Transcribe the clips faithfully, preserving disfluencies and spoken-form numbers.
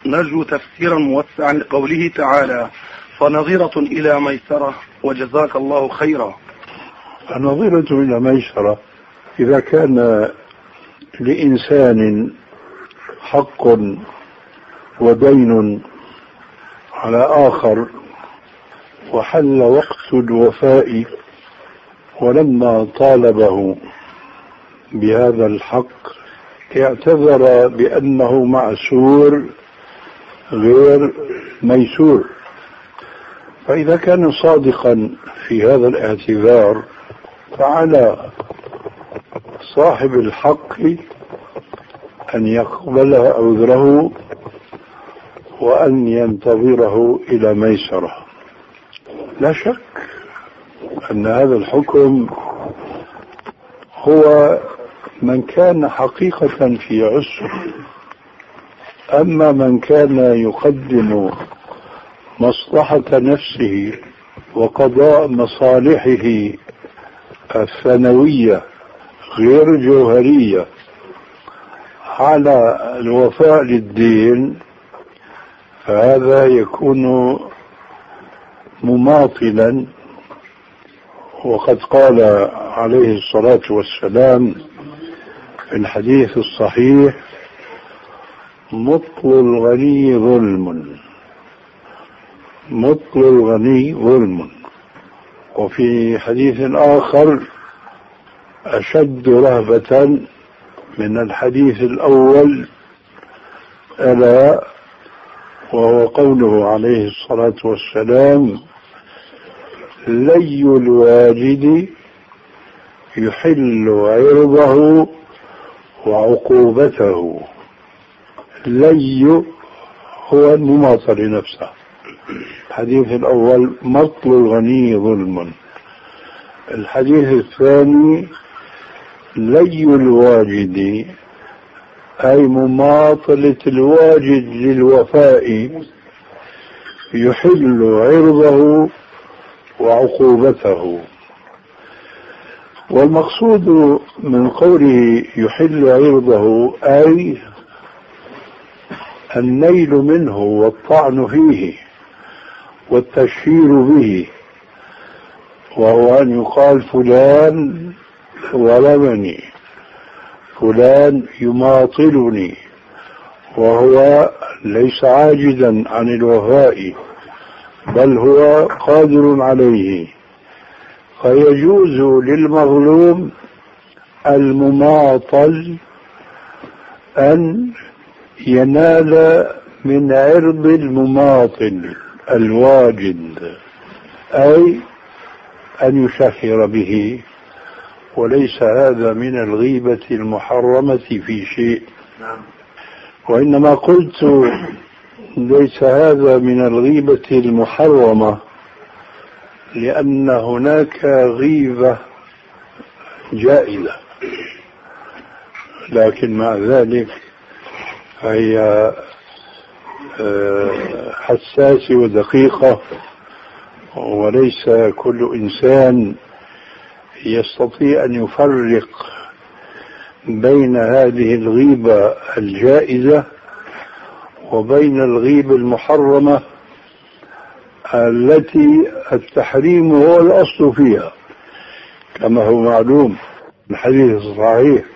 نرجو تفسيرا موسعا لقوله تعالى فنظيرة إلى ميسرة وجزاك الله خيرا. النظيرة إلى ميسرة إذا كان لإنسان حق ودين على آخر وحل وقت الوفاء ولما طالبه بهذا الحق اعتذر بأنه معسور غير ميسور، فإذا كان صادقا في هذا الاعتذار فعلى صاحب الحق أن يقبل عذره وأن ينتظره إلى ميسرة. لا شك أن هذا الحكم هو من كان حقيقة في عسر، أما من كان يقدم مصلحة نفسه وقضاء مصالحه الثانوية غير جوهرية على الوفاء للدين، فهذا يكون مماطلا. وقد قال عليه الصلاة والسلام في الحديث الصحيح مطل الغني ظلم، مطل الغني ظلم. وفي حديث آخر أشد رهبة من الحديث الأول ألا وهو قوله عليه الصلاة والسلام لي الواجد يحل عرضه وعقوبته. لي هو المماطل نفسه، الحديث الأول مطل الغني ظلم، الحديث الثاني لي الواجد أي مماطلة الواجد للوفاء يحل عرضه وعقوبته. والمقصود من قوله يحل عرضه أي النيل منه والطعن فيه والتشهير به، وهو أن يقال فلان ظلمني، فلان يماطلني، وهو ليس عاجزا عن الوفاء بل هو قادر عليه. فيجوز للمظلوم المماطل أن ينال من عرض المماطل الواجد، أي أن يشهر به، وليس هذا من الغيبة المحرمة في شيء. وإنما قلت ليس هذا من الغيبة المحرمة لأن هناك غيبة جائزة، لكن مع ذلك هي حساسة ودقيقة، وليس كل إنسان يستطيع أن يفرق بين هذه الغيبة الجائزة وبين الغيبة المحرمة التي التحريم هو الأصل فيها، كما هو معلوم الحديث الصحيح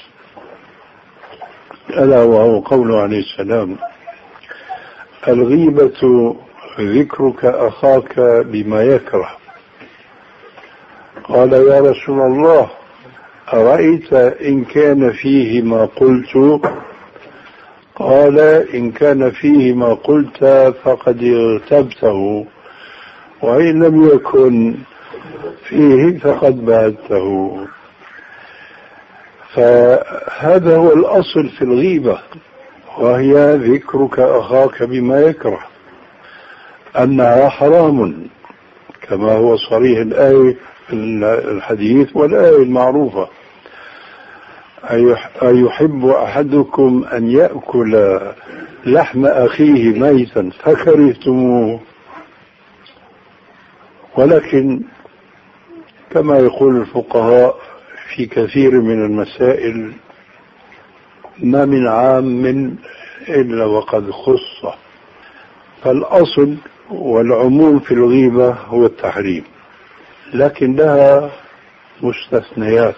ألا وهو قوله عليه السلام الغيبة ذكرك أخاك بما يكره. قال يا رسول الله أرأيت إن كان فيه ما قلت؟ قال إن كان فيه ما قلت فقد اغتبته، وإن لم يكن فيه فقد بهته. فهذا هو الأصل في الغيبة، وهي ذكرك أخاك بما يكره، أنها حرام كما هو صريح الآية الحديث والآية المعروفة أيحب أحدكم أن يأكل لحم أخيه ميتا فكرهتموه. ولكن كما يقول الفقهاء في كثير من المسائل ما من عام من إلا وقد خص. فالأصل والعموم في الغيبة هو التحريم، لكن لها مستثنيات.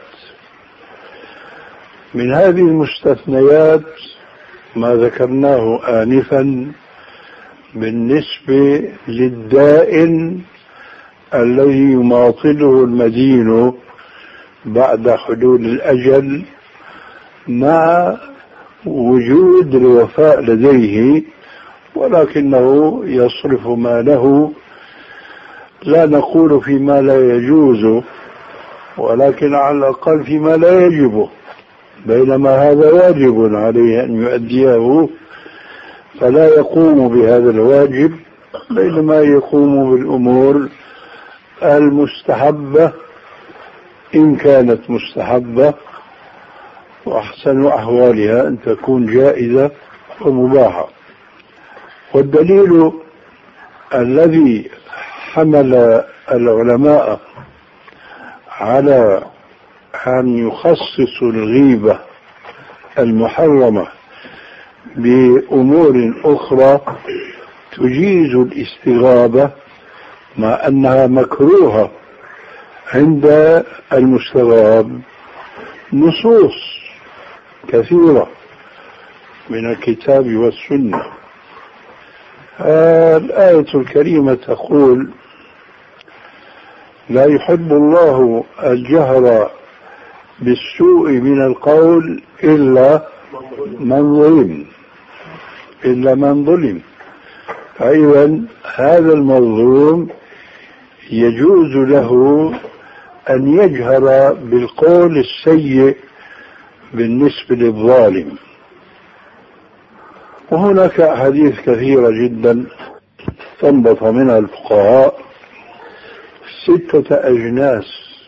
من هذه المستثنيات ما ذكرناه آنفا بالنسبة للدائن الذي يماطله المدين بعد حلول الأجل مع وجود الوفاء لديه، ولكنه يصرف ماله، لا نقول فيما لا يجوز، ولكن على الأقل فيما لا يجب، بينما هذا واجب عليه أن يؤديه، فلا يقوم بهذا الواجب، بينما يقوم بالأمور المستحبة إن كانت مستحبة، وأحسن أحوالها أن تكون جائزة ومباحة. والدليل الذي حمل العلماء على أن يخصصوا الغيبة المحرمة بأمور أخرى تجيز الاستغابة مع أنها مكروهة عند المستغاب نصوص كثيرة من الكتاب والسنة. الآية الكريمة تقول: لا يحب الله الجهر بالسوء من القول إلا من ظلم إلا من ظلم. فإذا هذا المظلوم يجوز له أن يجهر بالقول السيء بالنسبة للظالم. وهناك أحاديث كثيرة جدا استنبط منها الفقهاء ستة أجناس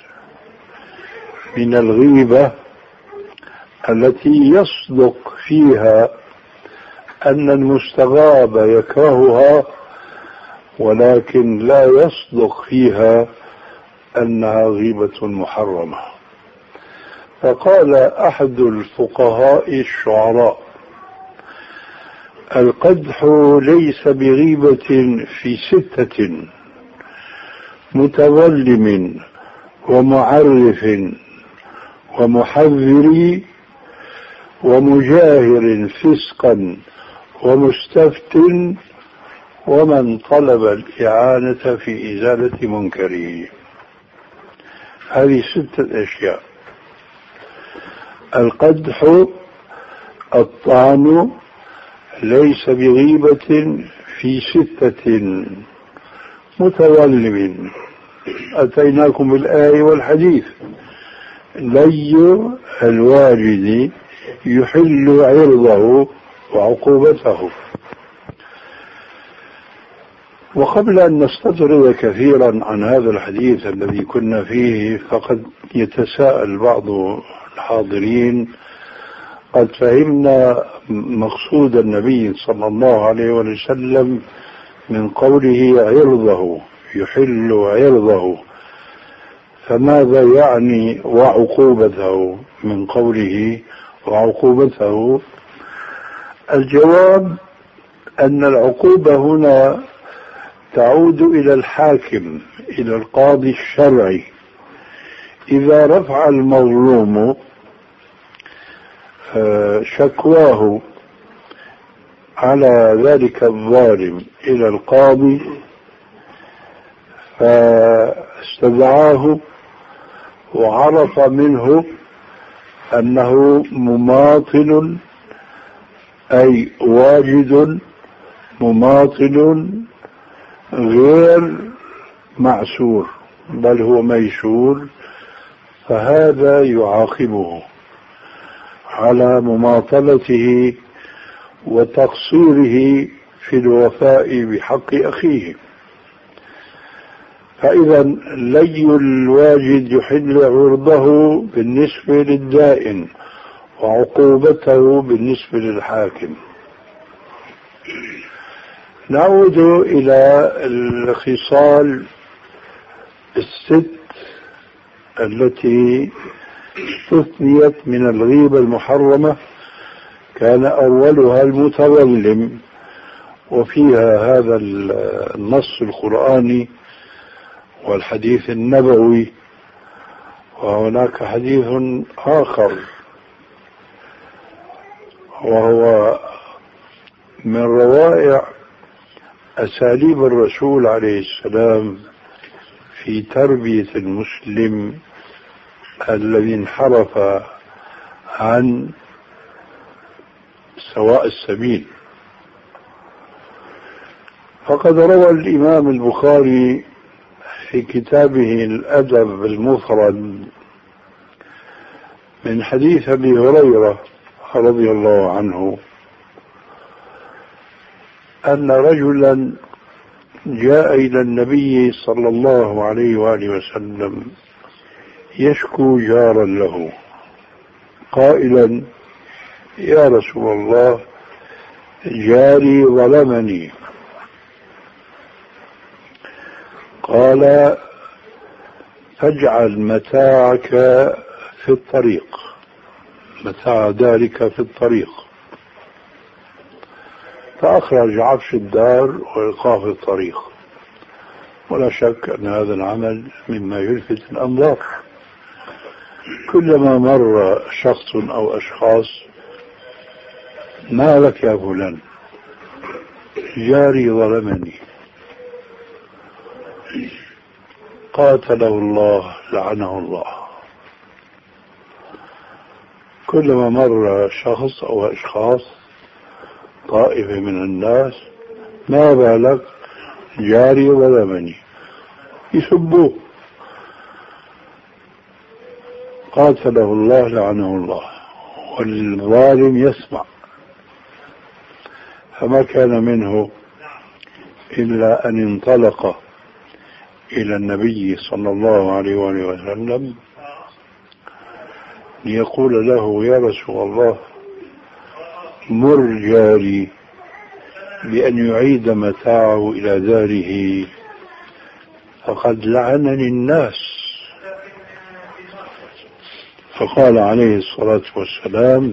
من الغيبة التي يصدق فيها أن المستغاب يكرهها، ولكن لا يصدق فيها أنها غيبة محرمة. فقال أحد الفقهاء الشعراء: القدح ليس بغيبة في ستة: متظلم ومعرف ومحذر ومجاهر فسقا ومستفت ومن طلب الإعانة في إزالة منكره. هذه ستة أشياء: القدح، الطعن، ليس بغيبة في ستة، متظلم، أتيناكم بالآية والحديث، لي الواجد يحل عرضه وعقوبته. وقبل أن نستطرد كثيرا عن هذا الحديث الذي كنا فيه، فقد يتساءل بعض الحاضرين: قد فهمنا مقصود النبي صلى الله عليه وسلم من قوله عرضه، يحل عرضه، فماذا يعني وعقوبته من قوله وعقوبته؟ الجواب أن العقوبة هنا تعود إلى الحاكم، إلى القاضي الشرعي. إذا رفع المظلوم شكواه على ذلك الظالم إلى القاضي فاستدعاه وعرف منه أنه مماطل، أي واجد مماطل غير معسور، بل هو ميسور، فهذا يعاقبه على مماطلته وتقصيره في الوفاء بحق أخيه. فإذا لي الواجد يحل عرضه بالنسبة للدائن، وعقوبته بالنسبة للحاكم. نعود إلى الخصال الست التي استثنيت من الغيبة المحرمة كان أولها المتظلم، وفيها هذا النص القرآني والحديث النبوي. وهناك حديث آخر وهو من روائع أساليب الرسول عليه السلام في تربية المسلم الذي انحرف عن سواء السبيل. فقد روى الإمام البخاري في كتابه الأدب المفرد من حديث أبي هريرة رضي الله عنه أن رجلا جاء إلى النبي صلى الله عليه وآله وسلم يشكو جارا له قائلا: يا رسول الله، جاري ظلمني. قال: فاجعل متاعك في الطريق، متاع ذلك في الطريق. فأخرج عفش الدار وإيقاف الطريق. ولا شك أن هذا العمل مما يلفت الأنظار. كلما مر شخص أو أشخاص: ما لك يا فلان؟ جاري ظلمني. قاتله الله، لعنه الله. كلما مر شخص أو أشخاص، طائفة من الناس: ما بالك؟ جاري ظلمني. يسبوه. قاتله الله، لعنه الله. والظالم يسمع. فما كان منه إلا أن انطلق إلى النبي صلى الله عليه وآله وسلم ليقول له: يا رسول الله، مر جاري بأن يعيد متاعه إلى داره، فقد لعنني الناس. فقال عليه الصلاة والسلام: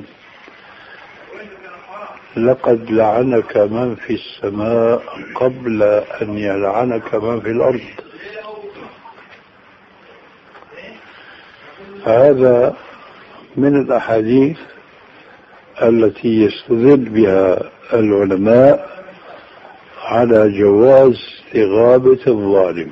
لقد لعنك من في السماء قبل أن يلعنك من في الأرض. فهذا من الأحاديث التي يستدل بها العلماء على جواز استغابة الظالم.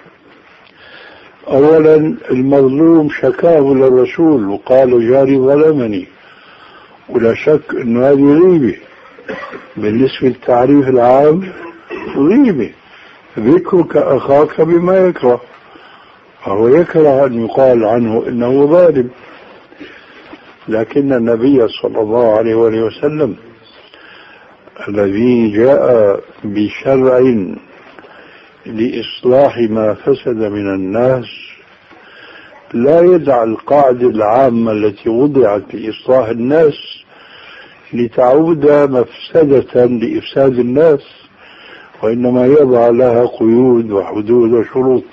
أولا، المظلوم شكاه للرسول وقال: جاري ظلمني. ولا شك أن هذه غيبة بالنسبة للتعريف العام، غيبة. ذكرك أخاك بما يكره، فهو يكره أن يقال عنه إنه ظالم. لكن النبي صلى الله عليه وسلم الذي جاء بشرع لإصلاح ما فسد من الناس لا يدع القاعدة العامة التي وضعت لإصلاح الناس لتعود مفسدة لإفساد الناس، وإنما يضع لها قيود وحدود وشروط.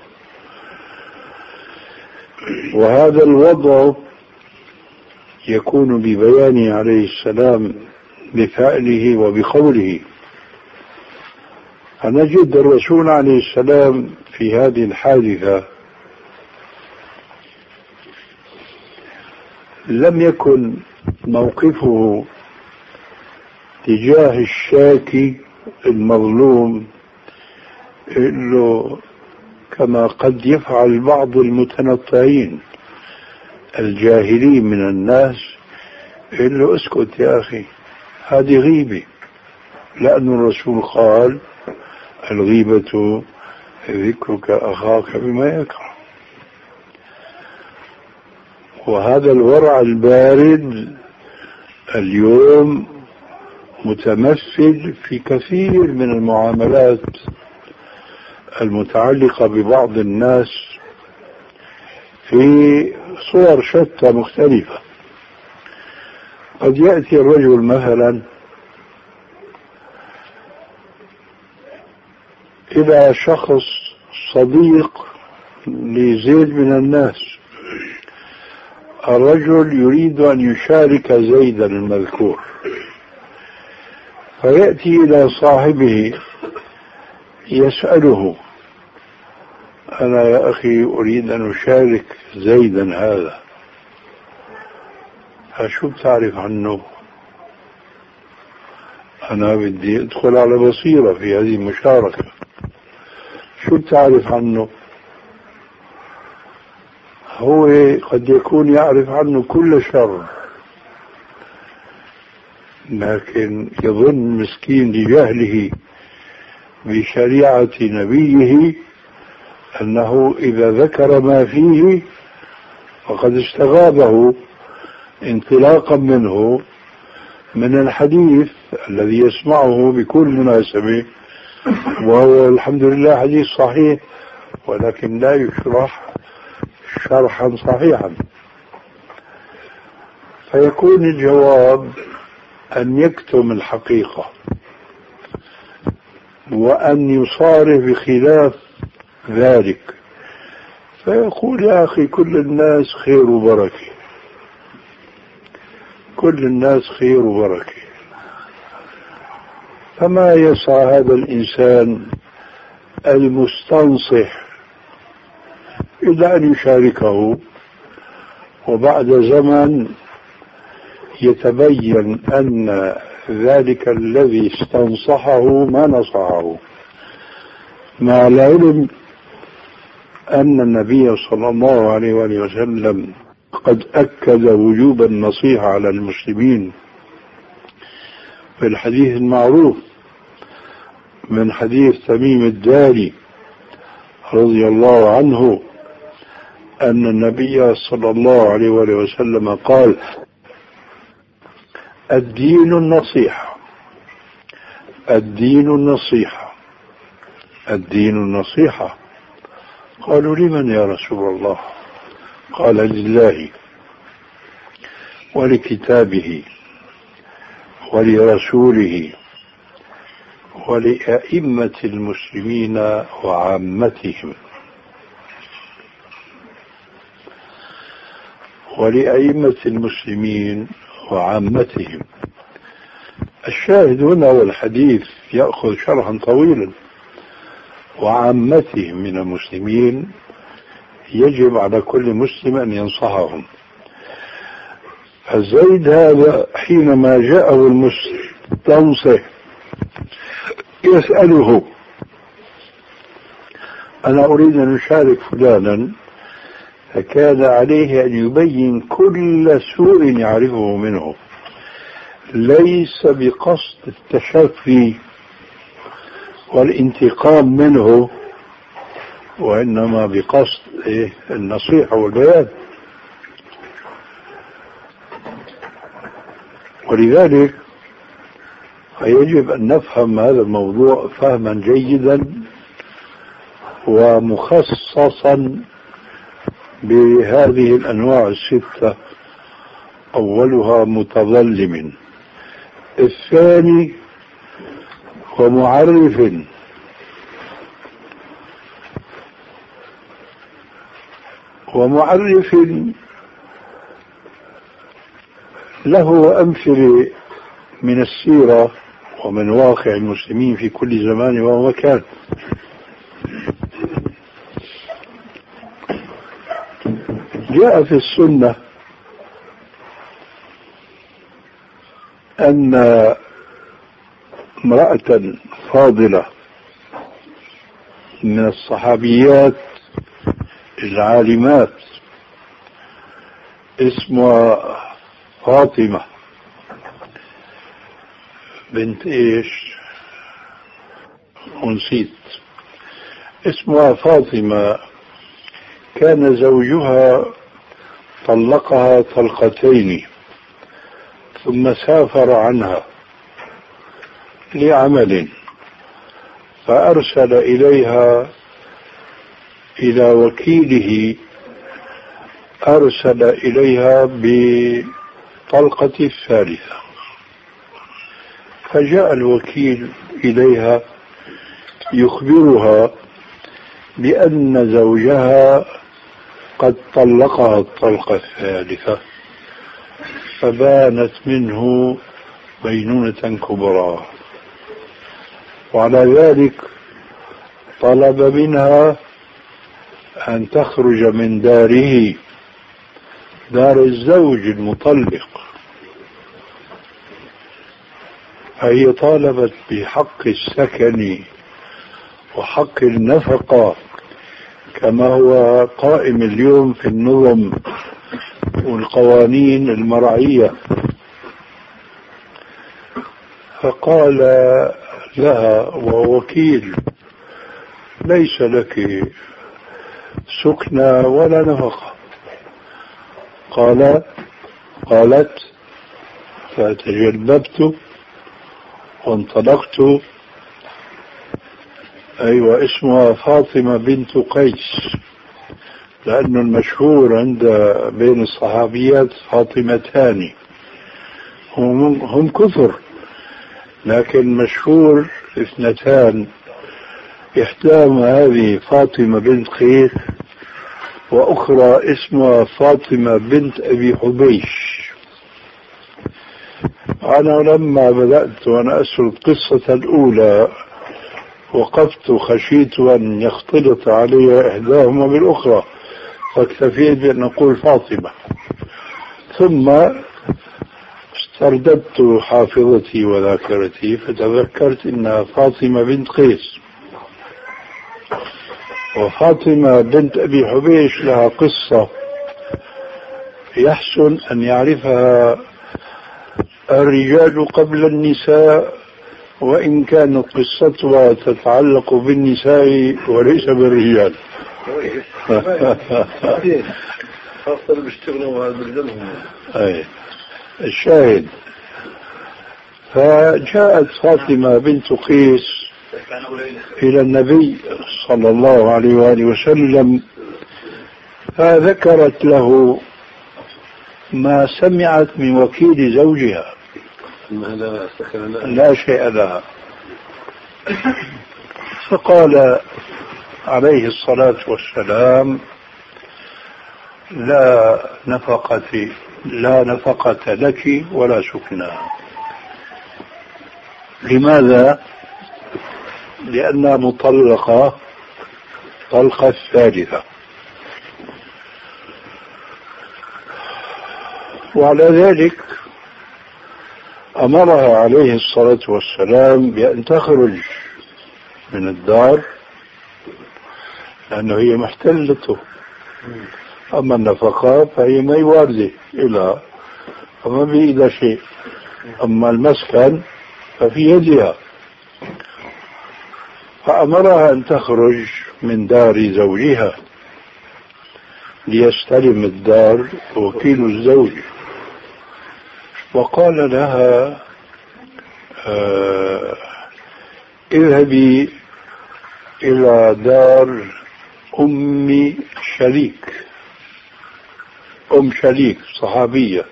وهذا الوضع يكون ببيانه عليه السلام بفعله وبقوله. فنجد الرسول عليه السلام في هذه الحادثة لم يكن موقفه تجاه الشاكي المظلوم إنه كما قد يفعل بعض المتنطعين الجاهلين من الناس: إنه اسكت يا أخي، هذه غيبة. لأن الرسول قال: الغيبة ذكرك أخاك بما يكره. وهذا الورع البارد اليوم متمثل في كثير من المعاملات المتعلقة ببعض الناس في صور شتى مختلفة. قد يأتي الرجل مثلا إلى شخص صديق لزيد من الناس. الرجل يريد أن يشارك زيدا المذكور فيأتي إلى صاحبه يسأله: أنا يا أخي أريد أن أشارك زيدا هذا، فشو بتعرف عنه؟ أنا بدي أدخل على بصيرة في هذه المشاركة، شو بتعرف عنه؟ هو قد يكون يعرف عنه كل شر، لكن يظن مسكين لجهله بشريعة نبيه أنه إذا ذكر ما فيه فقد استغابه انطلاقا منه من الحديث الذي يسمعه بكل مناسبة، وهو الحمد لله حديث صحيح ولكن لا يشرح شرحا صحيحا. فيكون الجواب أن يكتم الحقيقة وأن يصارح بخلاف ذلك، فيقول: يا أخي كل الناس خير وبركة، كل الناس خير وبركة. فما يسعى هذا الإنسان المستنصح إلا أن يشاركه، وبعد زمن يتبين أن ذلك الذي استنصحه ما نصحه، مع العلم أن النبي صلى الله عليه وآله وسلم قد أكد وجوب النصيحة على المسلمين في الحديث المعروف من حديث تميم الداري رضي الله عنه أن النبي صلى الله عليه وآله وسلم قال: الدين النصيحة، الدين النصيحة، الدين النصيحة. قالوا: لمن يا رسول الله؟ قال: لله ولكتابه ولرسوله ولأئمة المسلمين وعامتهم، ولأئمة المسلمين وعامتهم. الشاهد هنا والحديث يأخذ شرحا طويلا. وعامتهم من المسلمين يجب على كل مسلم أن ينصحهم. فزيد هذا حينما جاءه المستنصح يسأله: أنا أريد أن أشارك فلانا، فكان عليه أن يبين كل سوء يعرفه منه، ليس بقصد التشفي والانتقام منه، وإنما بقصد إيه؟ النصيحة والبيان. ولذلك فيجب أن نفهم هذا الموضوع فهما جيدا ومخصصا بهذه الأنواع الستة. أولها متظلم، الثاني ومعرف، ومعرف له أمثلة من السيرة ومن واقع المسلمين في كل زمان ومكان. جاء في السنة أن امرأة فاضلة من الصحابيات العالمات اسمها فاطمة بنت ايش ونسيت اسمها فاطمة، كان زوجها طلقها طلقتين ثم سافر عنها لعمل، فأرسل إليها إلى وكيله، أرسل إليها بطلقة الثالثة، فجاء الوكيل إليها يخبرها بأن زوجها قد طلقها الطلقة الثالثة، فبانت منه بينونة كبرى. وعلى ذلك طلب منها أن تخرج من داره، دار الزوج المطلق، فهي طالبت بحق السكن وحق النفقة كما هو قائم اليوم في النظم والقوانين المرعية. فقال لها وهو وكيل: ليس لك سكنى ولا نفقة. قال قالت: فتجلببت وانطلقت. أيوة، اسمها فاطمة بنت قيس، لأن المشهور عند بين الصحابيات فاطمتان، هم, هم كثر، لكن مشهور اثنتان، إحداهما هذه فاطمة بنت قيس، وأخرى اسمها فاطمة بنت أبي حبيش. أنا لما بدأت وأنا أسرد القصة الأولى وقفت خشيت أن يختلط علي إحداهما بالأخرى، فاكتفيت بأن أقول فاطمة، ثم استرددت حافظتي وذاكرتي فتذكرت أنها فاطمة بنت قيس. وفاطمة بنت أبي حبيش لها قصة يحسن أن يعرفها الرجال قبل النساء، وإن كانت قصتها تتعلق بالنساء وليس بالرجال. خاصة بيشتغلوا هذا الجنة. أي الشاهد، فجاءت فاطمة بنت قيس إلى النبي صلى الله عليه وآله وسلم، فذكرت له ما سمعت من وكيل زوجها، لا شيء لها. فقال عليه الصلاة والسلام: لا نفقة لا نفقة لك ولا سكنى. لماذا؟ لأنها مطلقة طلقة الثالثة. وعلى ذلك أمرها عليه الصلاة والسلام بأن تخرج من الدار، لأنه هي محتلته. أما النفقات فهي ما يوارده إلى فما بإيدها شيء، أما المسكن ففي يدها. فأمرها أن تخرج من دار زوجها ليستلم الدار وكيل الزوج. وقال لها: آه اذهبي إلى دار أم شريك. أم شريك صحابية.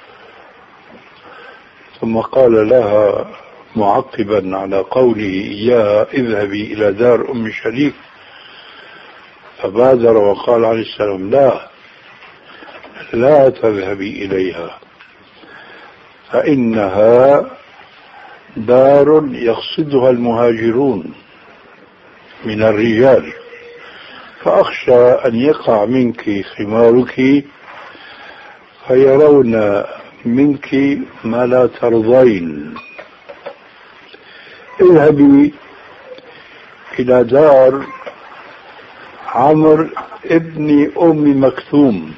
ثم قال لها معقبا على قوله إياها: اذهبي إلى دار أم شريك، فبادر وقال عليه السلام: لا لا تذهبي إليها، فإنها دار يقصدها المهاجرون من الرجال، فأخشى أن يقع منك خمارك فيرون منك ما لا ترضين. اذهبي إلى دار عمرو ابن أم مكتوم،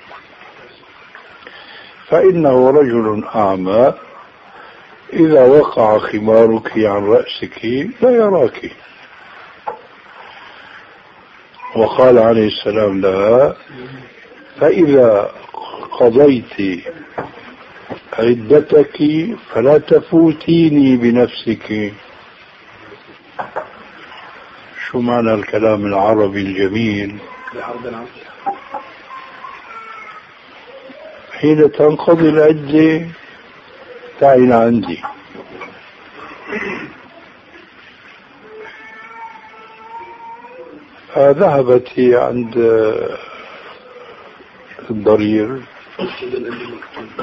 فإنه رجل أعمى، إذا وقع خمارك عن رأسك لا يراك. وقال عليه السلام لها: فإذا قضيت عدتك فلا تفوتيني بنفسك. شو معنى الكلام العربي الجميل؟ حين تنقضي العدة تعين عندي. فذهبت هي عند الضرير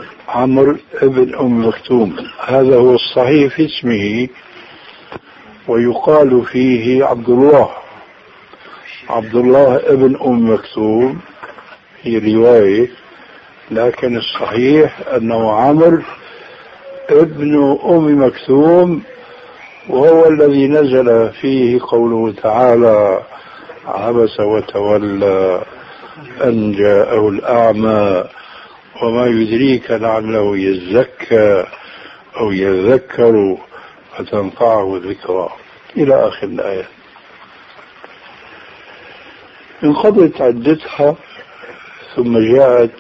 عمرو ابن أم مكتوم، هذا هو الصحيح في اسمه، ويقال فيه عبد الله عبد الله ابن أم مكتوم، هي رواية، لكن الصحيح أنه عمرو ابن أم مكتوم، وهو الذي نزل فيه قوله تعالى: عبس وتولى أن جاءه الأعمى وما يدريك لعله يزكى أو يذكر فتنفعه ذكرى، إلى آخر الآية. انقضت عدتها ثم جاءت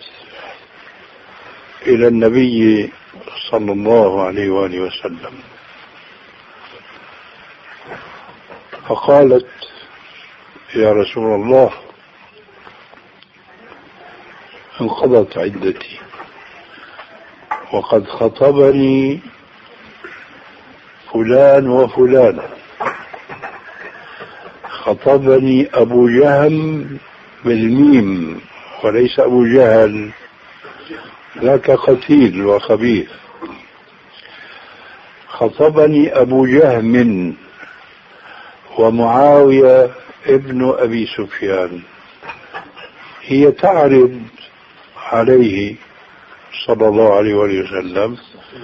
إلى النبي صلى الله عليه وآله وسلم فقالت: يا رسول الله، انقضت عدتي وقد خطبني فلان وفلان، خطبني أبو جهم بالميم وليس أبو جهل، ذاك قتيل وخبيث، خطبني أبو جهم ومعاوية ابن أبي سفيان. هي تعرض عليه صلى الله عليه وسلم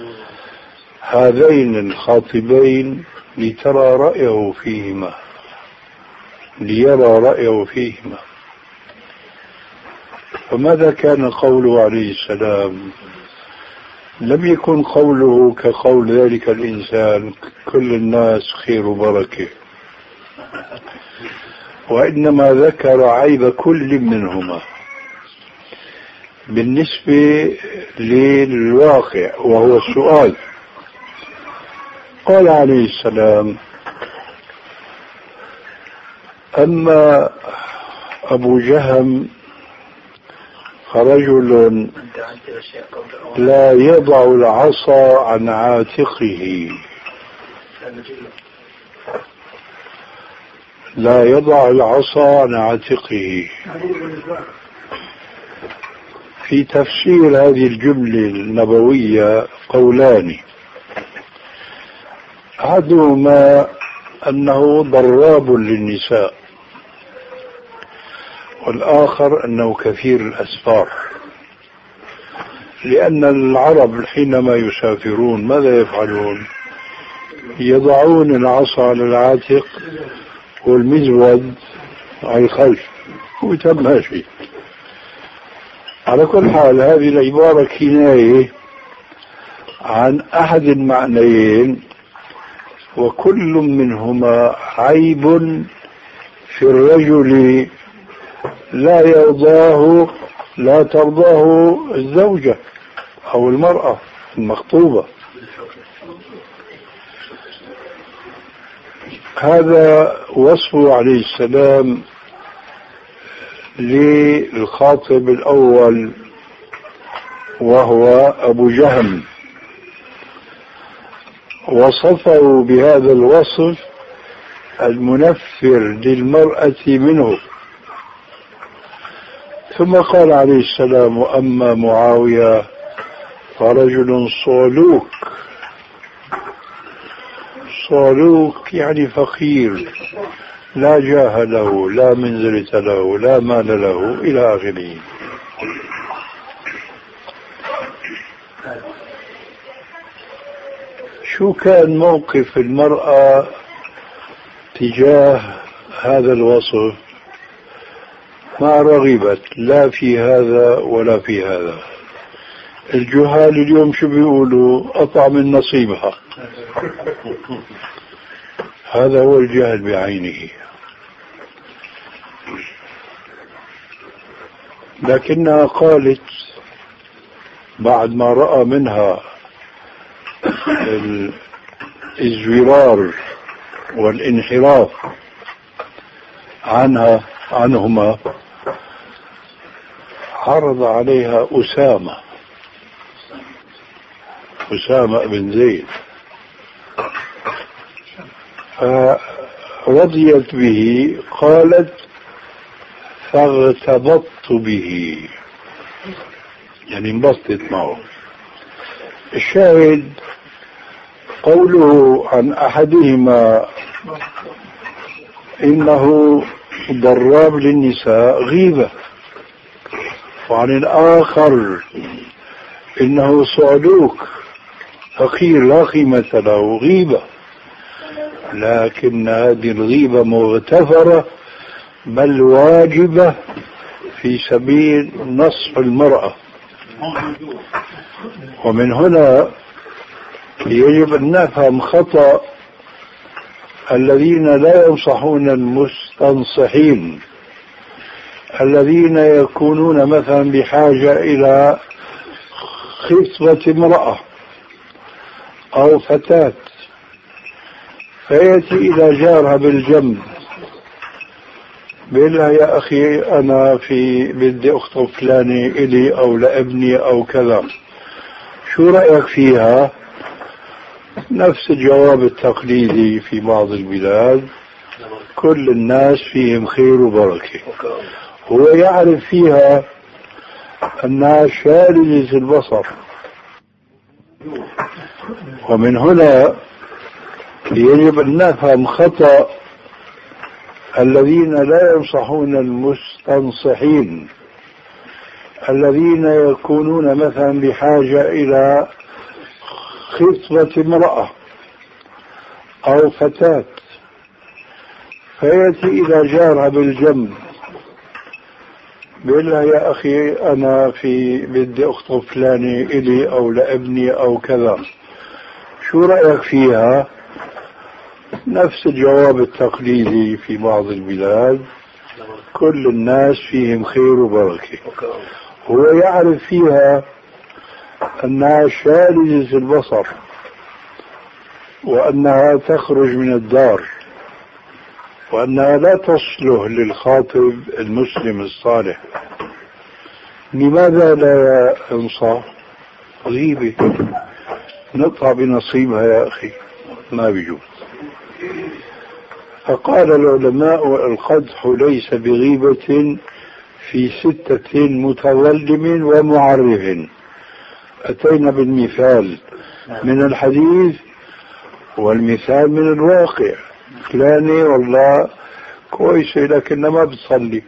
هذين الخاطبين لترى رأيه فيهما ليرى رأيه فيهما. فماذا كان قوله عليه السلام؟ لم يكن قوله كقول ذلك الإنسان: كل الناس خير وبركة، وإنما ذكر عيب كل منهما بالنسبة للواقع وهو السؤال. قال عليه السلام: أما أبو جهم فرجل لا يضع العصا عن عاتقه لا يضع العصا عن عاتقه. في تفسير هذه الجملة النبوية قولان: أحدهما أنه ضراب للنساء، والآخر أنه كثير الأسفار، لأن العرب حينما يسافرون ماذا يفعلون؟ يضعون العصا على العاتق والمزود على الخلف وتم ماشي. على كل حال هذه العبارة كناية عن أحد المعنيين، وكل منهما عيب في الرجل لا يرضاه لا ترضاه الزوجة أو المرأة المخطوبة. هذا وصفه عليه السلام للخاطب الأول وهو أبو جهم، وصفه بهذا الوصف المنفر للمرأة منه. ثم قال عليه السلام: وأما معاوية فرجل صعلوك. صعلوك يعني فقير، لا جاه له، لا منزلة له، لا مال له، إلى آخره. شو كان موقف المرأة تجاه هذا الوصف؟ ما رغبت لا في هذا ولا في هذا. الجهال اليوم شو بيقولوا؟ أطع من نصيبها. هذا هو الجهل بعينه. لكنها قالت بعد ما رأى منها الازدرار والانحراف عنها عنهما، عرض عليها أسامة أسامة بن زيد، فرضيت به. قالت: فاغتبطت به، يعني انبسطت معه. الشاهد قوله عن أحدهما إنه ضراب للنساء غيبة، وعن الآخر إنه صعلوك فقير لا قيمة له غيبة، لكن هذه الغيبة مغتفرة بل واجبة في سبيل نصح المرأة. ومن هنا يجب أن نفهم خطأ الذين لا ينصحون المستنصحين، الذين يكونون مثلا بحاجة إلى خطبة امرأة أو فتاة، فيأتي إلى جارها بالجنب بيقول لها يا أخي أنا في بدي أخطب فلاني إلي أو لابني أو كذا، شو رأيك فيها؟ نفس الجواب التقليدي في بعض البلاد، كل الناس فيهم خير وبركة. هو يعرف فيها أنها شاردة البصر. ومن هنا يجب أن نفهم خطأ الذين لا ينصحون المستنصحين، الذين يكونون مثلا بحاجة إلى خطبة امرأة أو فتاة، فيأتي إلى جارها بالجنب بيقول لها يا أخي أنا في بدي أخطب فلاني إلي أو لابني أو كذا، شو رأيك فيها؟ نفس الجواب التقليدي في بعض البلاد، كل الناس فيهم خير وبركة. هو يعرف فيها أنها شاردة البصر، وأنها تخرج من الدار، وأنها لا تصلح للخاطب المسلم الصالح. لماذا لا ينصح؟ غيبة، نطع بنصيبها يا أخي، ما بيجوز. فقال العلماء القدح ليس بغيبة في ستة متظلم ومعرف. أتينا بالمثال من الحديث والمثال من الواقع. فلاني والله كويسة لكن ما بتصلي،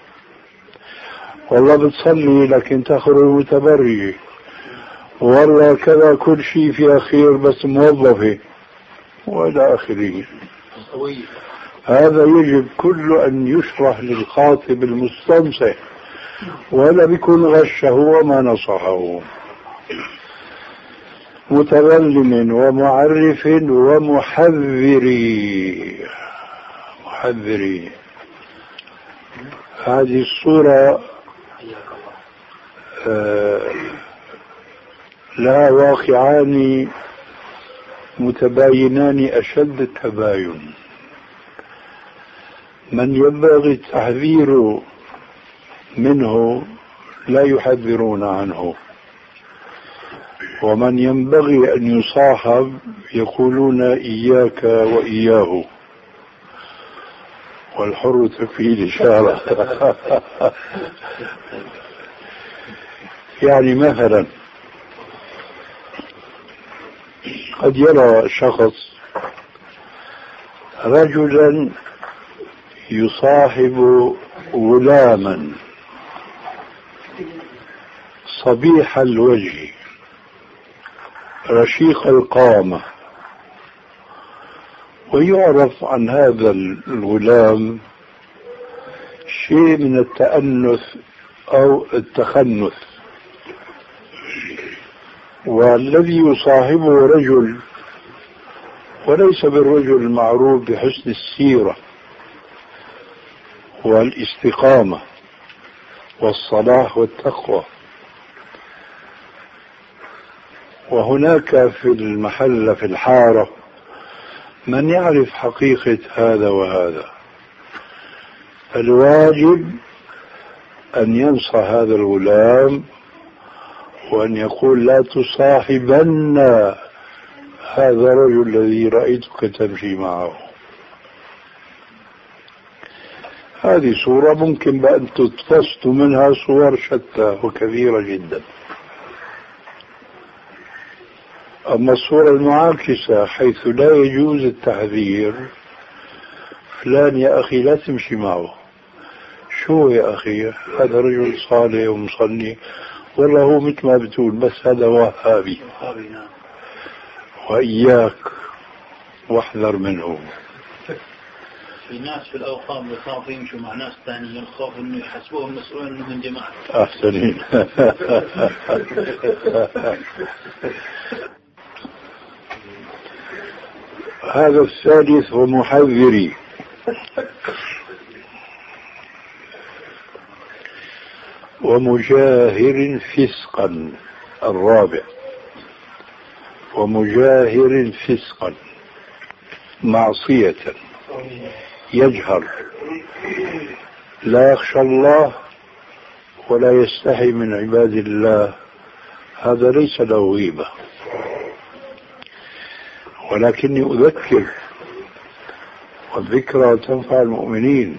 والله بتصلي لكن تخرج متبرجة، والله كذا كل شيء فيها خير بس موظفة وإلى آخره. هذا يجب كل أن يشرح للخاطب المستنصح، ولا بيكون غشه وما نصحه. متظلم ومعرف ومحذري. محذري هذه الصورة آه لها واقعان متباينان أشد التباين. من ينبغي التحذير منه لا يحذرون عنه، ومن ينبغي أن يصاحب يقولون إياك وإياه، والحر تكفيه الإشارة. يعني مثلا قد يرى شخص رجلا يصاحب غلاما صبيح الوجه رشيق القامة، ويعرف عن هذا الغلام شيء من التأنث أو التخنث، والذي يصاحبه رجل وليس بالرجل المعروف بحسن السيرة والاستقامة والصلاح والتقوى. وهناك في المحل في الحارة من يعرف حقيقة هذا وهذا، الواجب أن ينصح هذا الغلام وأن يقول لا تصاحبن هذا الرجل الذي رأيتك تمشي معه. هذه صورة ممكن بأن تتفصل منها صور شتى وكثيرة جدا. أما الصورة المعاكسة حيث لا يجوز التحذير، فلان يا أخي لا تمشي معه. شو يا أخي هذا رجل صالح ومصلي، والله هو مثل ما بتقول بس هذا وهابي، وإياك واحذر منه. في ناس في الأوقات بخاف يمشوا مع ناس ثانيين، خوف إنه يحسبوهم مسؤولين من جماعة. أحسنين. هذا الثالث ومحذري. ومجاهر فسقا. الرابع ومجاهر فسقا، معصية يجهر، لا يخشى الله ولا يستحي من عباد الله، هذا ليس له غيبة. ولكني أذكر، والذكرى تنفع المؤمنين،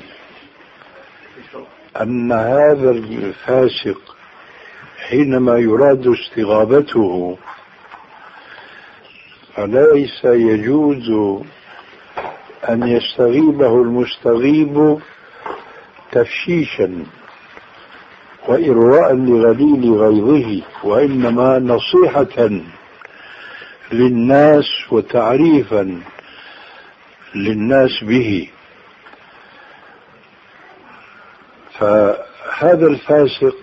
أن هذا الفاسق حينما يراد استغابته فليس يجوز أن يستغيبه المستغيب تفشيشا وإرواء لغليل غيظه، وإنما نصيحة للناس وتعريفا للناس به. فهذا الفاسق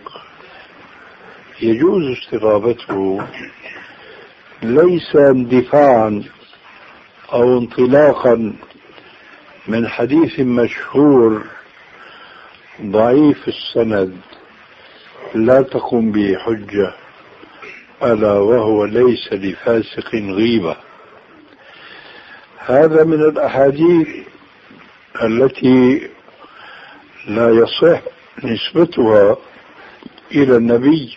يجوز استغابته ليس اندفاعا أو انطلاقا من حديث مشهور ضعيف السند لا تقوم به حجة، ألا وهو ليس لفاسق غيبة. هذا من الأحاديث التي لا يصح نسبتها إلى النبي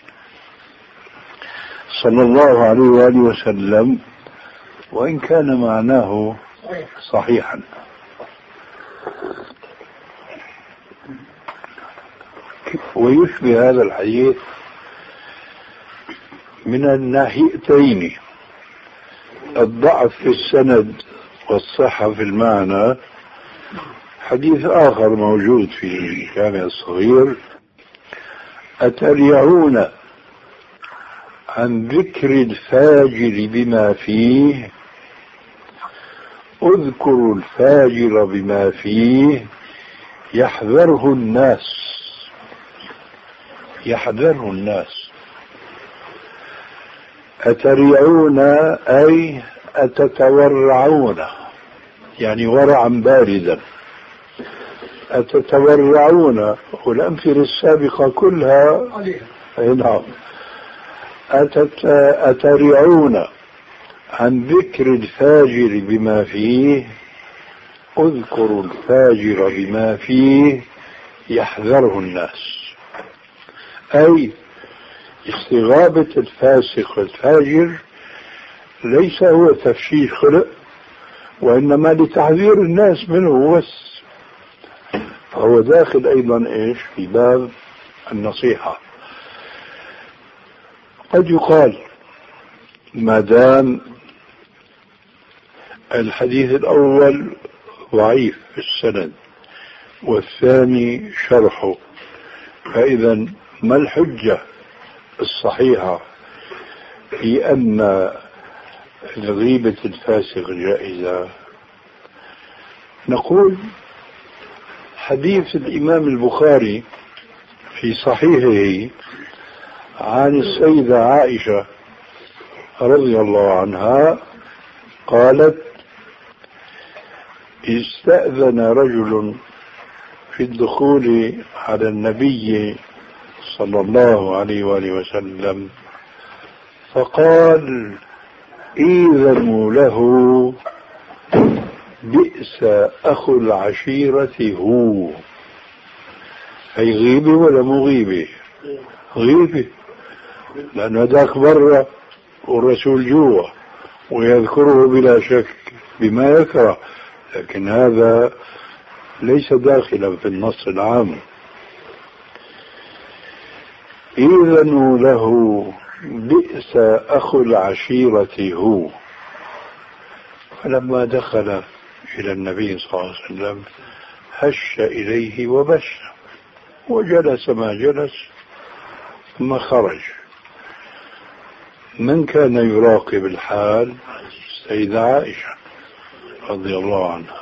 صلى الله عليه وآله وسلم، وإن كان معناه صحيحا. ويشبه هذا الحديث من الناحيتين، الضعف في السند والصحة في المعنى. حديث آخر موجود في الجامع الصغير: أتريعون عن ذكر الفاجر بما فيه، اذكروا الفاجر بما فيه يحذره الناس. يحذره الناس. أتريعون أي أتتورعون، يعني ورعا باردا. أتتورعون، والأمثلة السابقة كلها نعم. أتريعون عن ذكر الفاجر بما فيه، اذكروا الفاجر بما فيه يحذره الناس. أي استغابة الفاسق والفاجر ليس هو تفشيش خلق، وإنما لتحذير الناس منه بس. فهو داخل أيضا إيش في باب النصيحة. قد يقال ما دام الحديث الأول ضعيف في السند والثاني شرحه، فإذا ما الحجة الصحيحة في أن غيبة الفاسق جائزة؟ نقول حديث الإمام البخاري في صحيحه عن السيدة عائشة رضي الله عنها قالت: استأذن رجل في الدخول على النبي صلى الله عليه وآله وسلم فقال: إذنوا له، بئس أخو العشيرة هو. أي غيبة ولا مو غيبة؟ غيبة، لأن هذاك برا والرسول جوا ويذكره بلا شك بما يكره، لكن هذا ليس داخلا في النص العام. إذنوا له بئس أخو العشيرة هو. فلما دخل إلى النبي صلى الله عليه وسلم هش إليه وبش، وجلس ما جلس، ثم خرج. من كان يراقب الحال؟ السيدة عائشة رضي الله عنها.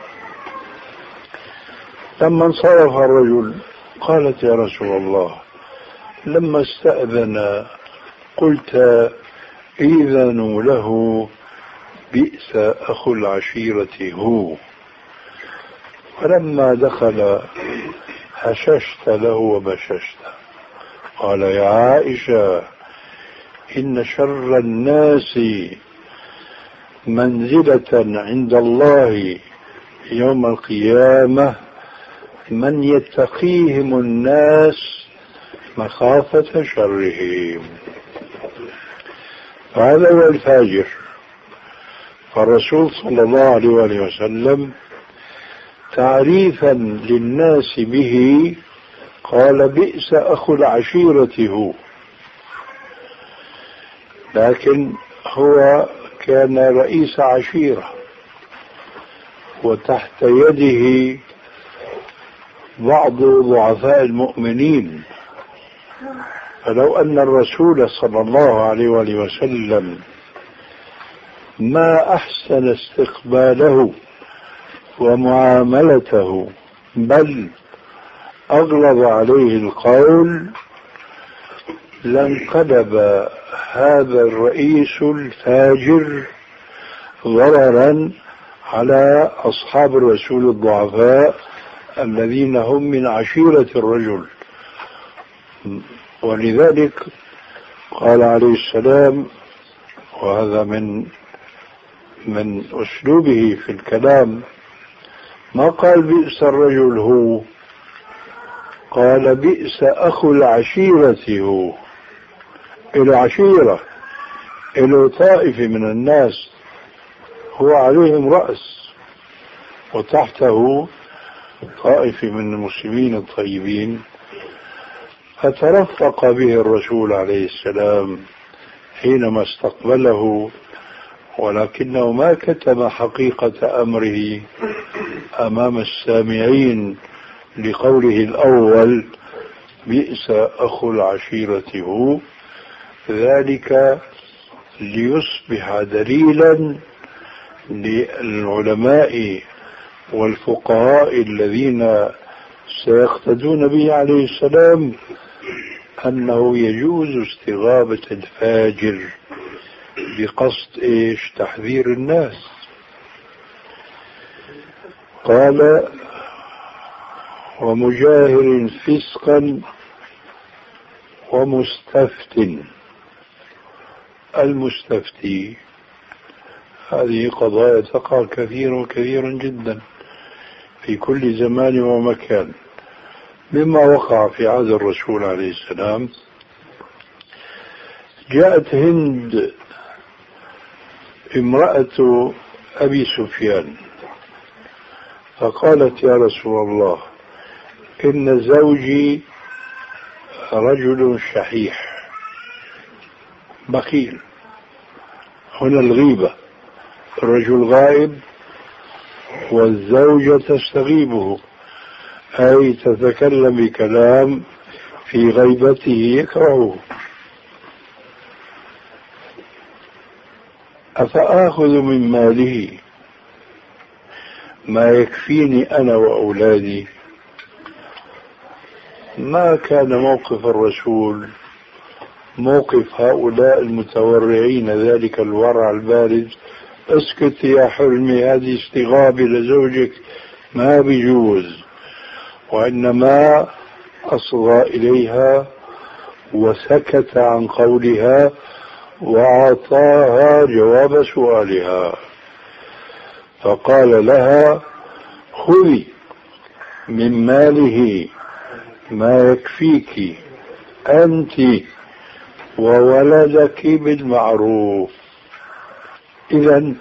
لما انصرف الرجل قالت: يا رسول الله، لما استأذن قلت إذنوا له بئس أخو العشيرة هو، فلما دخل هششت له وبششت. قال: يا عائشة، إن شر الناس منزلة عند الله يوم القيامة من يتقيهم الناس مخافة شرهم. هذا هو الفاجر. فالرسول صلى الله عليه وآله وسلم تعريفا للناس به قال: بئس أخو العشيرة هو. لكن هو كان رئيس عشيرة وتحت يده بعض ضعفاء المؤمنين، فلو أن الرسول صلى الله عليه وآله وسلم ما أحسن استقباله ومعاملته بل أغلظ عليه القول لانقلب هذا الرئيس الفاجر ضررا على أصحاب الرسول الضعفاء الذين هم من عشيرة الرجل. ولذلك قال عليه السلام، وهذا من من أسلوبه في الكلام، ما قال بئس الرجل هو، قال بئس أخو العشيرة هو. إلى عشيرة، إلى طائفة من الناس هو عليهم رأس، وتحته طائفة من المسلمين الطيبين، فترفق به الرسول عليه السلام حينما استقبله، ولكنه ما كتم حقيقة أمره أمام السامعين لقوله الأول بئس أخو العشيرة هو، ذلك ليصبح دليلا للعلماء والفقهاء الذين سيقتدون به عليه السلام أنه يجوز استغابة الفاجر بقصد إيش؟ تحذير الناس. قال: ومجاهر فسقا ومستفت. المستفتي هذه قضايا تقع كثيرا وكثيرا جدا في كل زمان ومكان، مما وقع في عهد الرسول عليه السلام. جاءت هند امرأة أبي سفيان فقالت: يا رسول الله، إن زوجي رجل شحيح بخيل. هنا الغيبة، الرجل غائب والزوجة تستغيبه، أي تتكلم بكلام في غيبته يكرهه. أفآخذ من ماله ما يكفيني أنا وأولادي؟ ما كان موقف الرسول موقف هؤلاء المتورعين ذلك الورع البارد: اسكت يا حلمي، هذه استغابة لزوجك، ما بيجوز. وإنما أصغى إليها وسكت عن قولها وأعطاها جواب سؤالها، فقال لها: خذي من ماله ما يكفيك أنت وولدك بالمعروف. إذن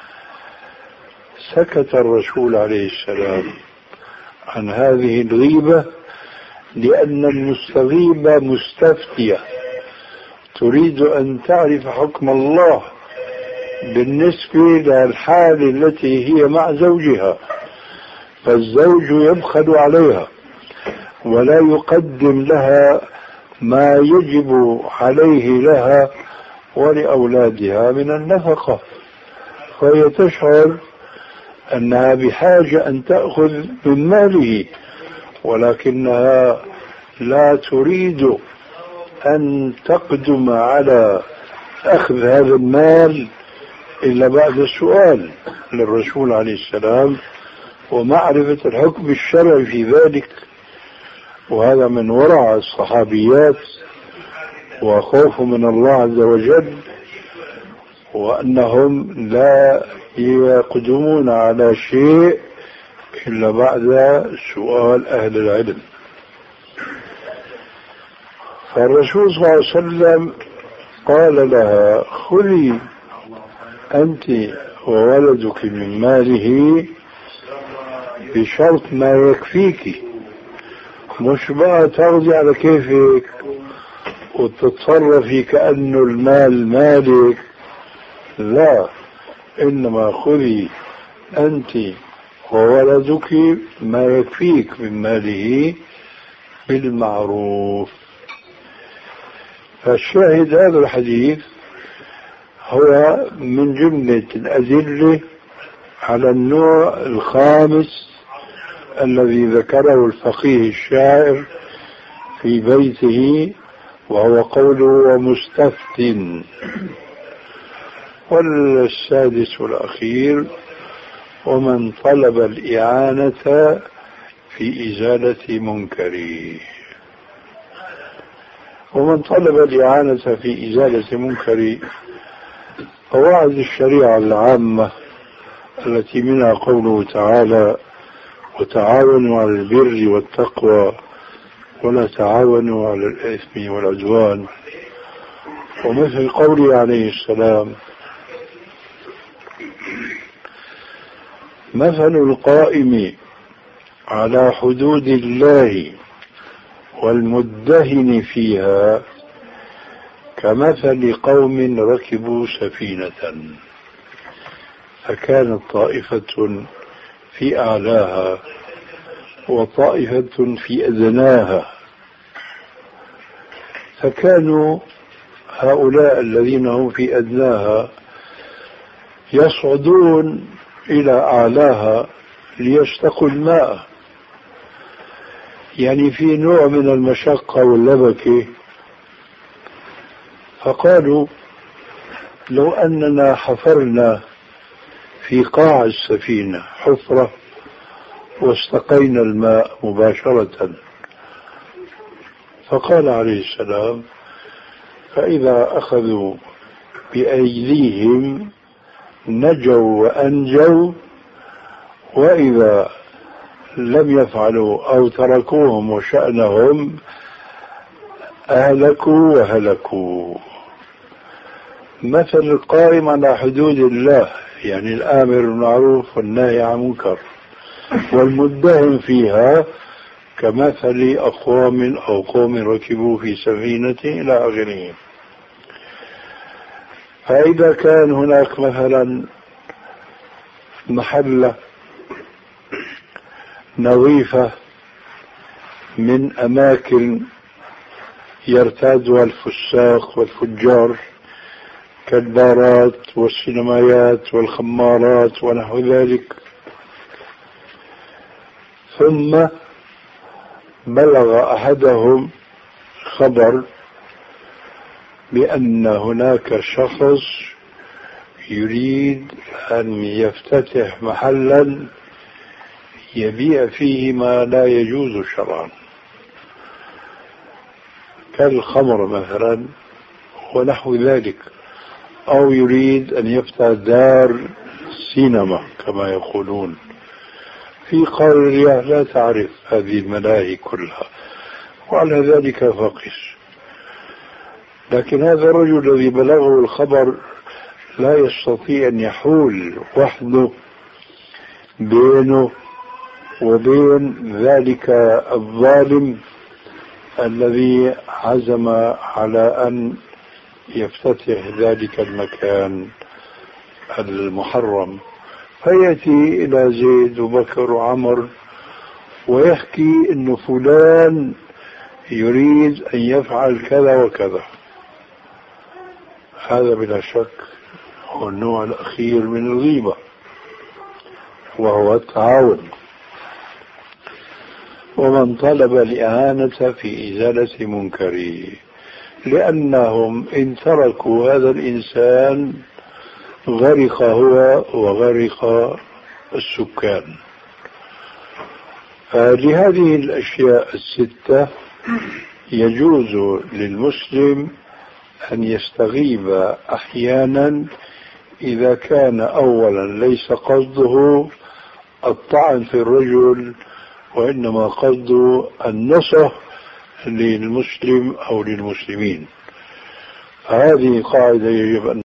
سكت الرسول عليه السلام عن هذه الغيبة لأن المستغيبة مستفتية تريد أن تعرف حكم الله بالنسبة للحال التي هي مع زوجها، فالزوج يبخل عليها ولا يقدم لها ما يجب عليه لها ولأولادها من النفقة، فهي تشعر أنها بحاجة أن تأخذ من ماله، ولكنها لا تريد أن تقدم على أخذ هذا المال إلا بعد السؤال للرسول عليه السلام ومعرفة الحكم الشرعي في ذلك. وهذا من ورع الصحابيات وخوف من الله عز وجل، وأنهم لا يقدمون على شيء إلا بعد سؤال أهل العلم. فالرسول صلى الله عليه وسلم قال لها: خذي أنت وولدك من ماله بشرط ما يكفيك، مش بقى تاخذي على كيفك وتتصرفي كأنه المال مالك، لا، إنما خذي أنت وولدك ما يكفيك من ماله بالمعروف. فالشاهد هذا الحديث هو من جملة الأدلة على النوع الخامس الذي ذكره الفقيه الشاعر في بيته، وهو قوله: ومستفت. والسادس والأخير: ومن طلب الإعانة في إزالة منكره. ومن طلب الإعانة في إزالة منكر قواعد الشريعة العامة التي منها قوله تعالى: وتعاونوا على البر والتقوى ولا تعاونوا على الإثم والعدوان، ومثل قوله عليه السلام: مثل القائم على حدود الله والمدهن فيها كمثل قوم ركبوا سفينة فكانت طائفة في أعلاها وطائفة في أدناها، فكانوا هؤلاء الذين هم في أدناها يصعدون إلى أعلاها ليستقوا الماء، يعني في نوع من المشقة واللبكة. فقالوا: لو أننا حفرنا في قاع السفينة حفرة واستقينا الماء مباشرة. فقال عليه السلام: فإذا أخذوا بأيديهم نجوا وأنجوا، وإذا لم يفعلوا أو تركوهم وشأنهم أهلكوا وهلكوا. مثل القائم على حدود الله، يعني الآمر بالمعروف والنهي عن المنكر، والمدهن فيها كمثل أقوام أو قوم ركبوا في سفينة إلى آخره. فإذا كان هناك مثلا محلة نظيفة من أماكن يرتادها الفساق والفجار كالبارات والسينمايات والخمارات ونحو ذلك، ثم بلغ أحدهم خبر بأن هناك شخص يريد أن يفتتح محلا يبيع فيه ما لا يجوز شرعا كالخمر مثلا ونحو ذلك، أو يريد أن يفتح دار سينما كما يقولون. في قرية لا تعرف هذه الملاهي كلها، وعلى ذلك فقس. لكن هذا الرجل الذي بلغه الخبر لا يستطيع أن يحول وحده بينه وبين ذلك الظالم الذي عزم على أن يفتتح ذلك المكان المحرم، فيأتي إلى زيد وبكر وعمر ويحكي أن فلان يريد أن يفعل كذا وكذا. هذا بلا شك هو النوع الأخير من الغيبة، وهو التعاون. ومن طلب الإعانة في إزالة منكره، لأنهم إن تركوا هذا الإنسان غرق هو وغرق السكان. فلهذه الأشياء الستة يجوز للمسلم أن يستغيب أحيانا إذا كان أولا ليس قصده الطعن في الرجل، وإنما قصده النصح للمسلم أو للمسلمين. هذه قاعدة يجب أن